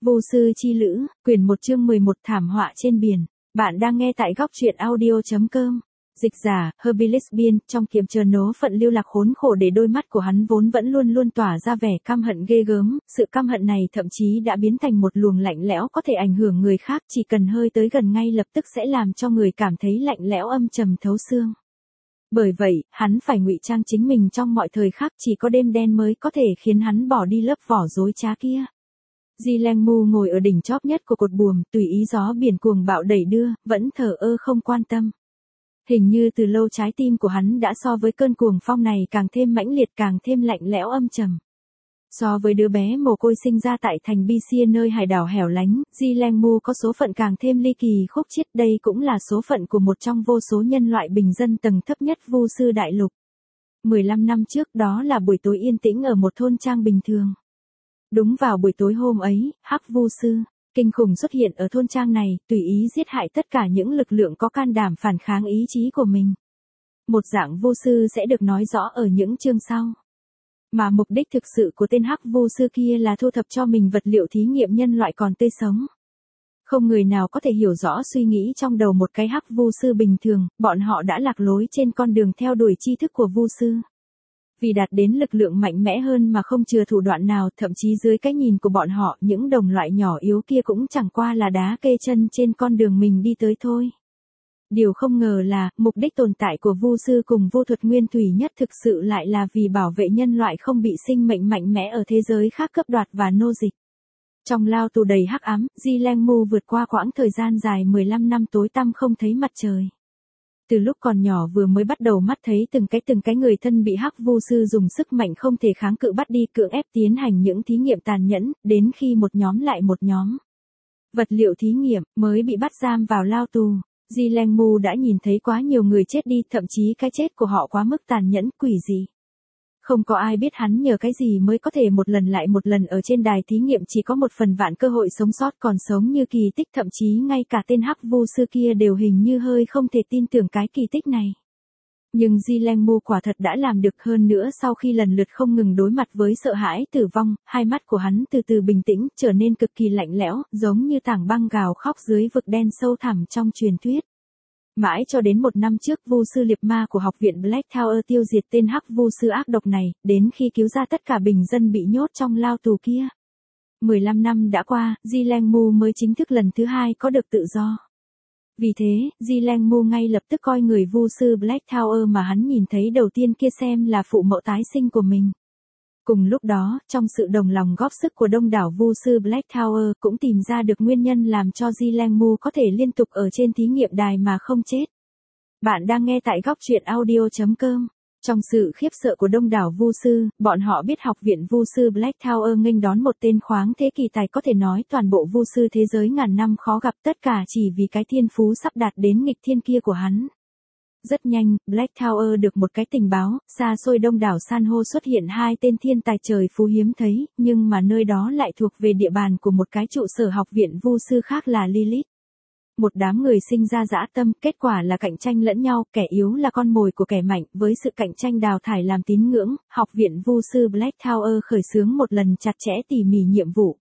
Vô sư chi lữ, quyển 1 chương 11 thảm họa trên biển. Bạn đang nghe tại góc truyện audio.com. Dịch giả, Herbilis Biên, trong kiềm chờ nố phận lưu lạc khốn khổ để đôi mắt của hắn vốn vẫn luôn luôn tỏa ra vẻ căm hận ghê gớm, sự căm hận này thậm chí đã biến thành một luồng lạnh lẽo có thể ảnh hưởng người khác, chỉ cần hơi tới gần ngay lập tức sẽ làm cho người cảm thấy lạnh lẽo âm trầm thấu xương. Bởi vậy, hắn phải ngụy trang chính mình trong mọi thời khắc, chỉ có đêm đen mới có thể khiến hắn bỏ đi lớp vỏ dối trá kia. Di Leng Mu ngồi ở đỉnh chóp nhất của cột buồm, tùy ý gió biển cuồng bạo đẩy đưa, vẫn thờ ơ không quan tâm. Hình như từ lâu trái tim của hắn đã so với cơn cuồng phong này càng thêm mãnh liệt, càng thêm lạnh lẽo âm trầm. So với đứa bé mồ côi sinh ra tại thành Bisia nơi hải đảo hẻo lánh, Di Leng Mu có số phận càng thêm ly kỳ khúc chiết, đây cũng là số phận của một trong vô số nhân loại bình dân tầng thấp nhất Vu sư đại lục. 15 năm trước đó là buổi tối yên tĩnh ở một thôn trang bình thường. Đúng vào buổi tối hôm ấy, Hắc Vu sư kinh khủng xuất hiện ở thôn trang này, tùy ý giết hại tất cả những lực lượng có can đảm phản kháng ý chí của mình. Một dạng Vu sư sẽ được nói rõ ở những chương sau. Mà mục đích thực sự của tên Hắc Vu sư kia là thu thập cho mình vật liệu thí nghiệm nhân loại còn tươi sống. Không người nào có thể hiểu rõ suy nghĩ trong đầu một cái Hắc Vu sư bình thường, bọn họ đã lạc lối trên con đường theo đuổi tri thức của Vu sư. Vì đạt đến lực lượng mạnh mẽ hơn mà không chừa thủ đoạn nào, thậm chí dưới cái nhìn của bọn họ, những đồng loại nhỏ yếu kia cũng chẳng qua là đá kê chân trên con đường mình đi tới thôi. Điều không ngờ là, mục đích tồn tại của Vu sư cùng vô thuật nguyên thủy nhất thực sự lại là vì bảo vệ nhân loại không bị sinh mệnh mạnh mẽ ở thế giới khác cướp đoạt và nô dịch. Trong lao tù đầy hắc ám, Di Leng Mu vượt qua quãng thời gian dài 15 năm tối tăm không thấy mặt trời. Từ lúc còn nhỏ vừa mới bắt đầu mắt thấy từng cái người thân bị Hắc Vu sư dùng sức mạnh không thể kháng cự bắt đi, cưỡng ép tiến hành những thí nghiệm tàn nhẫn, đến khi một nhóm lại một nhóm vật liệu thí nghiệm mới bị bắt giam vào lao tù. Di Leng Mu đã nhìn thấy quá nhiều người chết đi, thậm chí cái chết của họ quá mức tàn nhẫn, quỷ dị. Không có ai biết hắn nhờ cái gì mới có thể một lần lại một lần ở trên đài thí nghiệm chỉ có 1/1000 cơ hội sống sót, còn sống như kỳ tích, thậm chí ngay cả tên Hắc Vu sư kia đều hình như hơi không thể tin tưởng cái kỳ tích này. Nhưng Di Leng Mu quả thật đã làm được, hơn nữa sau khi lần lượt không ngừng đối mặt với sợ hãi tử vong, hai mắt của hắn từ từ bình tĩnh, trở nên cực kỳ lạnh lẽo, giống như tảng băng gào khóc dưới vực đen sâu thẳm trong truyền thuyết. Mãi cho đến 1 năm trước, Vu sư liệp ma của học viện Black Tower tiêu diệt tên Hắc Vu sư ác độc này, đến khi cứu ra tất cả bình dân bị nhốt trong lao tù kia. 15 năm đã qua, Di Leng Mu mới chính thức lần thứ 2 có được tự do. Vì thế, Di Leng Mu ngay lập tức coi người Vu sư Black Tower mà hắn nhìn thấy đầu tiên kia xem là phụ mẫu tái sinh của mình. Cùng lúc đó, trong sự đồng lòng góp sức của đông đảo Vu sư Black Tower cũng tìm ra được nguyên nhân làm cho Di Leng Mu có thể liên tục ở trên thí nghiệm đài mà không chết. Bạn đang nghe tại góc truyện audio.com. Trong sự khiếp sợ của đông đảo Vu sư, bọn họ biết học viện Vu sư Black Tower nghênh đón một tên khoáng thế kỳ tài, có thể nói toàn bộ Vu sư thế giới ngàn năm khó gặp, tất cả chỉ vì cái thiên phú sắp đạt đến nghịch thiên kia của hắn. Rất nhanh, Black Tower được một cái tình báo, xa xôi đông đảo san hô xuất hiện 2 tên thiên tài trời phú hiếm thấy, nhưng mà nơi đó lại thuộc về địa bàn của một cái trụ sở học viện Vu sư khác là Lilith. Một đám người sinh ra dã tâm, kết quả là cạnh tranh lẫn nhau, kẻ yếu là con mồi của kẻ mạnh, với sự cạnh tranh đào thải làm tín ngưỡng, học viện Vu sư Black Tower khởi xướng một lần chặt chẽ tỉ mỉ nhiệm vụ.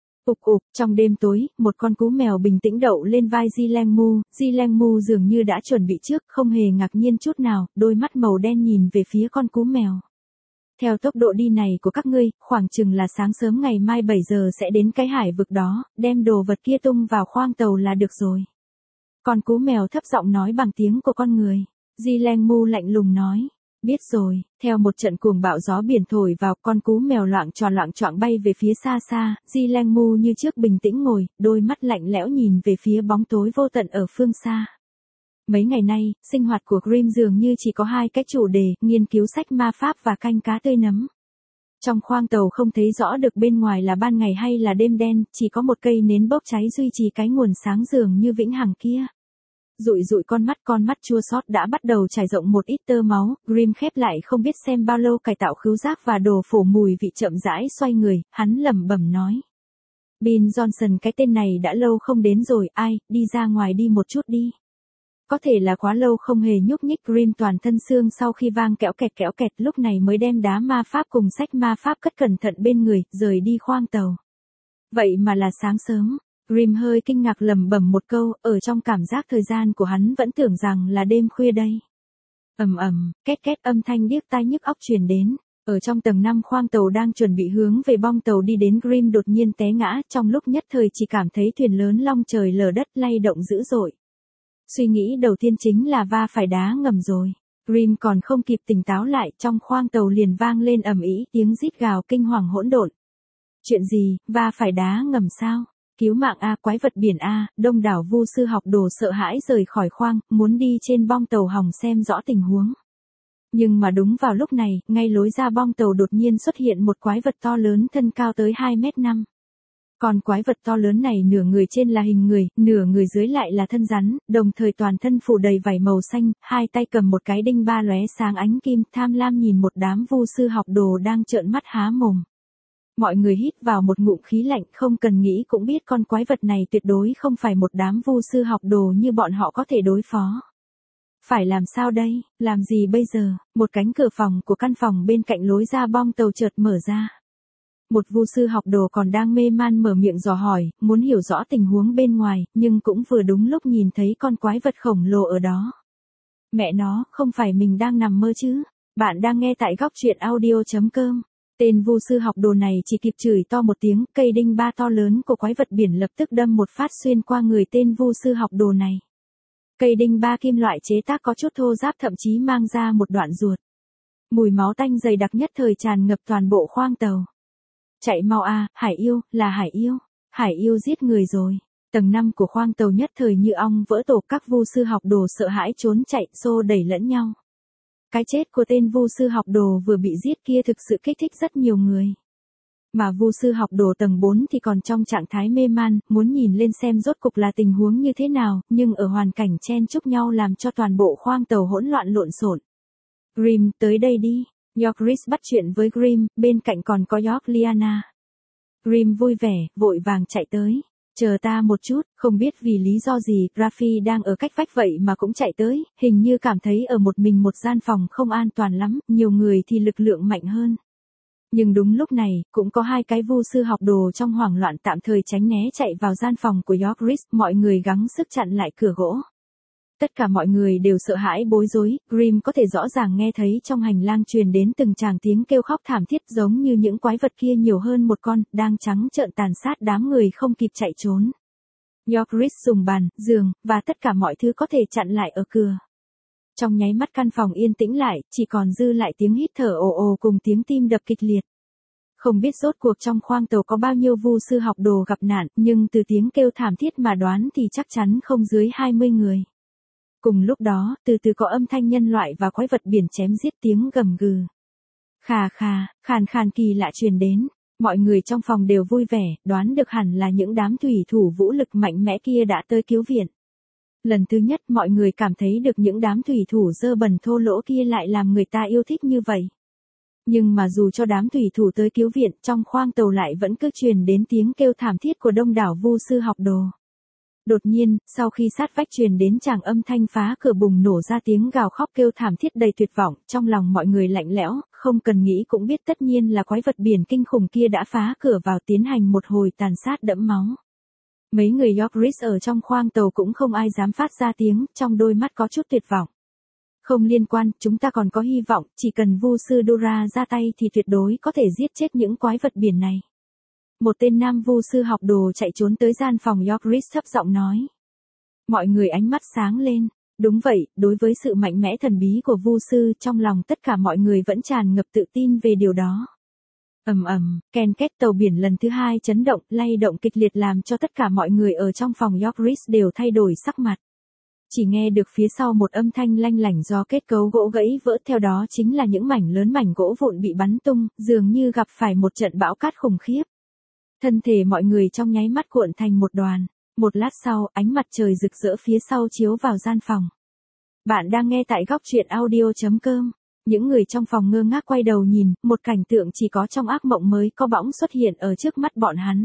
Trong đêm tối, một con cú mèo bình tĩnh đậu lên vai Di Leng Mu dường như đã chuẩn bị trước, không hề ngạc nhiên chút nào, đôi mắt màu đen nhìn về phía con cú mèo. Theo tốc độ đi này của các ngươi, khoảng chừng là sáng sớm ngày mai 7 giờ sẽ đến cái hải vực đó, đem đồ vật kia tung vào khoang tàu là được rồi. Con cú mèo thấp giọng nói bằng tiếng của con người. Di Leng Mu lạnh lùng nói. Biết rồi. Theo một trận cuồng bão gió biển thổi vào, con cú mèo loạng choạng bay về phía xa xa, Di Leng Mu như trước bình tĩnh ngồi, đôi mắt lạnh lẽo nhìn về phía bóng tối vô tận ở phương xa. Mấy ngày nay, sinh hoạt của Grimm dường như chỉ có 2 cái chủ đề, nghiên cứu sách ma pháp và canh cá tươi nấm. Trong khoang tàu không thấy rõ được bên ngoài là ban ngày hay là đêm đen, chỉ có một cây nến bốc cháy duy trì cái nguồn sáng dường như vĩnh hằng kia. Dụi con mắt chua xót đã bắt đầu trải rộng một ít tơ máu, Grimm khép lại không biết xem bao lâu cải tạo khứu giác và đồ phổ mùi vị, chậm rãi xoay người, hắn lẩm bẩm nói. Bill Johnson, cái tên này đã lâu không đến rồi, ai, đi ra ngoài đi một chút đi. Có thể là quá lâu không hề nhúc nhích, Grimm toàn thân xương sau khi vang kẽo kẹt lúc này mới đem đá ma pháp cùng sách ma pháp cất cẩn thận bên người, rời đi khoang tàu. Vậy mà là sáng sớm. Grimm hơi kinh ngạc lẩm bẩm một câu, ở trong cảm giác thời gian của hắn vẫn tưởng rằng là đêm khuya đây. Ầm ầm, két két âm thanh điếc tai nhức óc truyền đến. Ở trong tầng 5 khoang tàu đang chuẩn bị hướng về bong tàu đi đến, Grimm đột nhiên té ngã, trong lúc nhất thời chỉ cảm thấy thuyền lớn long trời lở đất lay động dữ dội. Suy nghĩ đầu tiên chính là va phải đá ngầm rồi. Grimm còn không kịp tỉnh táo lại, trong khoang tàu liền vang lên ầm ĩ tiếng rít gào kinh hoàng hỗn độn. Chuyện gì, va phải đá ngầm sao? Cứu mạng a, quái vật biển a, đông đảo vu sư học đồ sợ hãi rời khỏi khoang, muốn đi trên bong tàu hòng xem rõ tình huống. Nhưng mà đúng vào lúc này, ngay lối ra bong tàu đột nhiên xuất hiện một quái vật to lớn thân cao tới 2,5 m. Còn quái vật to lớn này nửa người trên là hình người, nửa người dưới lại là thân rắn, đồng thời toàn thân phủ đầy vảy màu xanh, hai tay cầm một cái đinh ba lóe sáng ánh kim, tham lam nhìn một đám vu sư học đồ đang trợn mắt há mồm. Mọi người hít vào một ngụm khí lạnh, không cần nghĩ cũng biết con quái vật này tuyệt đối không phải một đám vu sư học đồ như bọn họ có thể đối phó. Phải làm sao đây, làm gì bây giờ? Một cánh cửa phòng của căn phòng bên cạnh lối ra bong tàu chợt mở ra. Một vu sư học đồ còn đang mê man mở miệng dò hỏi, muốn hiểu rõ tình huống bên ngoài, nhưng cũng vừa đúng lúc nhìn thấy con quái vật khổng lồ ở đó. Mẹ nó, không phải mình đang nằm mơ chứ? Bạn đang nghe tại góc truyện audio.com. Tên vu sư học đồ này chỉ kịp chửi to một tiếng, cây đinh ba to lớn của quái vật biển lập tức đâm một phát xuyên qua người tên vu sư học đồ này. Cây đinh ba kim loại chế tác có chút thô ráp, thậm chí mang ra một đoạn ruột. Mùi máu tanh dày đặc nhất thời tràn ngập toàn bộ khoang tàu. Chạy mau a, hải yêu, là hải yêu. Hải yêu giết người rồi. Tầng 5 của khoang tàu nhất thời như ong vỡ tổ, các vu sư học đồ sợ hãi trốn chạy, xô đẩy lẫn nhau. Cái chết của tên vu sư học đồ vừa bị giết kia thực sự kích thích rất nhiều người. Mà vu sư học đồ tầng 4 thì còn trong trạng thái mê man, muốn nhìn lên xem rốt cục là tình huống như thế nào, nhưng ở hoàn cảnh chen chúc nhau làm cho toàn bộ khoang tàu hỗn loạn lộn xộn. Grimm, tới đây đi. Yorkris bắt chuyện với Grimm, bên cạnh còn có York Liana. Grimm vui vẻ, vội vàng chạy tới. Chờ ta một chút, không biết vì lý do gì, Raffi đang ở cách vách vậy mà cũng chạy tới, hình như cảm thấy ở một mình một gian phòng không an toàn lắm, nhiều người thì lực lượng mạnh hơn. Nhưng đúng lúc này, cũng có hai cái vu sư học đồ trong hoảng loạn tạm thời tránh né chạy vào gian phòng của Yorkris, mọi người gắng sức chặn lại cửa gỗ. Tất cả mọi người đều sợ hãi bối rối, Grimm có thể rõ ràng nghe thấy trong hành lang truyền đến từng tràng tiếng kêu khóc thảm thiết, giống như những quái vật kia nhiều hơn một con, đang trắng trợn tàn sát đám người không kịp chạy trốn. Yorkris dùng bàn, giường, và tất cả mọi thứ có thể chặn lại ở cửa. Trong nháy mắt căn phòng yên tĩnh lại, chỉ còn dư lại tiếng hít thở ồ ồ cùng tiếng tim đập kịch liệt. Không biết rốt cuộc trong khoang tàu có bao nhiêu vu sư học đồ gặp nạn, nhưng từ tiếng kêu thảm thiết mà đoán thì chắc chắn không dưới 20 người. Cùng lúc đó, từ từ có âm thanh nhân loại và quái vật biển chém giết, tiếng gầm gừ. Khà khà, khàn khàn kỳ lạ truyền đến. Mọi người trong phòng đều vui vẻ, đoán được hẳn là những đám thủy thủ vũ lực mạnh mẽ kia đã tới cứu viện. Lần thứ nhất mọi người cảm thấy được những đám thủy thủ dơ bẩn thô lỗ kia lại làm người ta yêu thích như vậy. Nhưng mà dù cho đám thủy thủ tới cứu viện, trong khoang tàu lại vẫn cứ truyền đến tiếng kêu thảm thiết của đông đảo vu sư học đồ. Đột nhiên, sau khi sát vách truyền đến tràng âm thanh phá cửa bùng nổ ra tiếng gào khóc kêu thảm thiết đầy tuyệt vọng, trong lòng mọi người lạnh lẽo, không cần nghĩ cũng biết tất nhiên là quái vật biển kinh khủng kia đã phá cửa vào tiến hành một hồi tàn sát đẫm máu. Mấy người Yorkris ở trong khoang tàu cũng không ai dám phát ra tiếng, trong đôi mắt có chút tuyệt vọng. Không liên quan, chúng ta còn có hy vọng, chỉ cần vu sư Dora ra tay thì tuyệt đối có thể giết chết những quái vật biển này. Một tên nam vu sư học đồ chạy trốn tới gian phòng Yorkris thấp giọng nói. Mọi người ánh mắt sáng lên. Đúng vậy, đối với sự mạnh mẽ thần bí của vu sư, trong lòng tất cả mọi người vẫn tràn ngập tự tin về điều đó. Ầm ầm, ken két, tàu biển lần thứ hai chấn động, lay động kịch liệt làm cho tất cả mọi người ở trong phòng Yorkris đều thay đổi sắc mặt. Chỉ nghe được phía sau một âm thanh lanh lảnh do kết cấu gỗ gãy vỡ, theo đó chính là những mảnh lớn mảnh gỗ vụn bị bắn tung, dường như gặp phải một trận bão cát khủng khiếp. Thân thể mọi người trong nháy mắt cuộn thành một đoàn. Một lát sau, ánh mặt trời rực rỡ phía sau chiếu vào gian phòng. Bạn đang nghe tại góc truyện audio.com. Những người trong phòng ngơ ngác quay đầu nhìn, một cảnh tượng chỉ có trong ác mộng mới có bỗng xuất hiện ở trước mắt bọn hắn.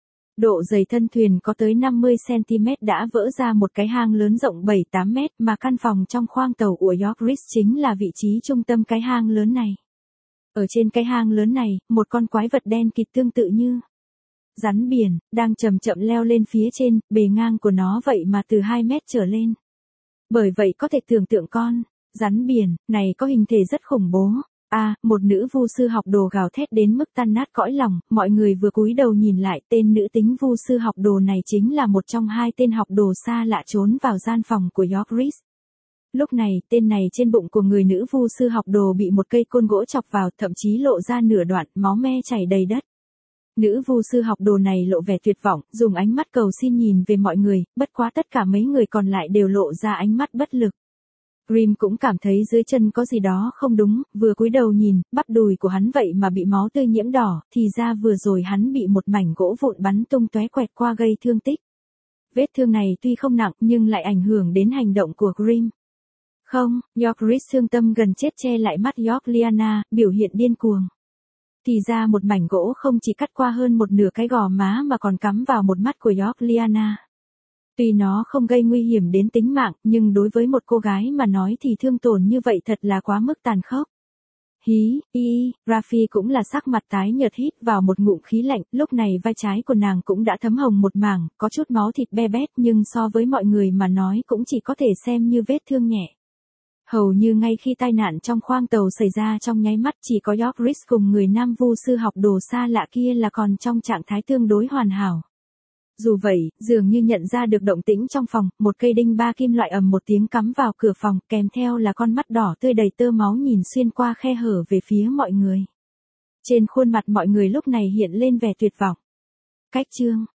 Độ dày thân thuyền có tới 50 cm đã vỡ ra một cái hang lớn rộng 7-8 mét, mà căn phòng trong khoang tàu của Yorkris chính là vị trí trung tâm cái hang lớn này. Ở trên cái hang lớn này, một con quái vật đen kịt tương tự như Rắn biển, đang chậm chậm leo lên phía trên, bề ngang của nó vậy mà từ 2 mét trở lên. Bởi vậy có thể tưởng tượng con, rắn biển, này có hình thể rất khủng bố. Một nữ vu sư học đồ gào thét đến mức tan nát cõi lòng, mọi người vừa cúi đầu nhìn lại, tên nữ tính vu sư học đồ này chính là một trong 2 tên học đồ xa lạ trốn vào gian phòng của York Rees. Lúc này, tên này trên bụng của người nữ vu sư học đồ bị một cây côn gỗ chọc vào, thậm chí lộ ra nửa đoạn, máu me chảy đầy đất. Nữ vu sư học đồ này lộ vẻ tuyệt vọng, dùng ánh mắt cầu xin nhìn về mọi người, bất quá tất cả mấy người còn lại đều lộ ra ánh mắt bất lực. Grimm cũng cảm thấy dưới chân có gì đó không đúng, vừa cúi đầu nhìn, bắp đùi của hắn vậy mà bị máu tươi nhiễm đỏ, thì ra vừa rồi hắn bị một mảnh gỗ vụn bắn tung tóe quẹt qua gây thương tích. Vết thương này tuy không nặng nhưng lại ảnh hưởng đến hành động của Grimm. Không, York Rees thương tâm gần chết che lại mắt York Liana, biểu hiện điên cuồng. Thì ra một mảnh gỗ không chỉ cắt qua hơn một nửa cái gò má mà còn cắm vào một mắt của York Liana. Tuy nó không gây nguy hiểm đến tính mạng, nhưng đối với một cô gái mà nói thì thương tổn như vậy thật là quá mức tàn khốc. Rafi cũng là sắc mặt tái nhợt hít vào một ngụm khí lạnh, lúc này vai trái của nàng cũng đã thấm hồng một mảng, có chút máu thịt be bét nhưng so với mọi người mà nói cũng chỉ có thể xem như vết thương nhẹ. Hầu như ngay khi tai nạn trong khoang tàu xảy ra trong nháy mắt chỉ có York Rees cùng người nam vu sư học đồ xa lạ kia là còn trong trạng thái tương đối hoàn hảo. Dù vậy, dường như nhận ra được động tĩnh trong phòng, một cây đinh ba kim loại ầm một tiếng cắm vào cửa phòng, kèm theo là con mắt đỏ tươi đầy tơ máu nhìn xuyên qua khe hở về phía mọi người. Trên khuôn mặt mọi người lúc này hiện lên vẻ tuyệt vọng. Cách chương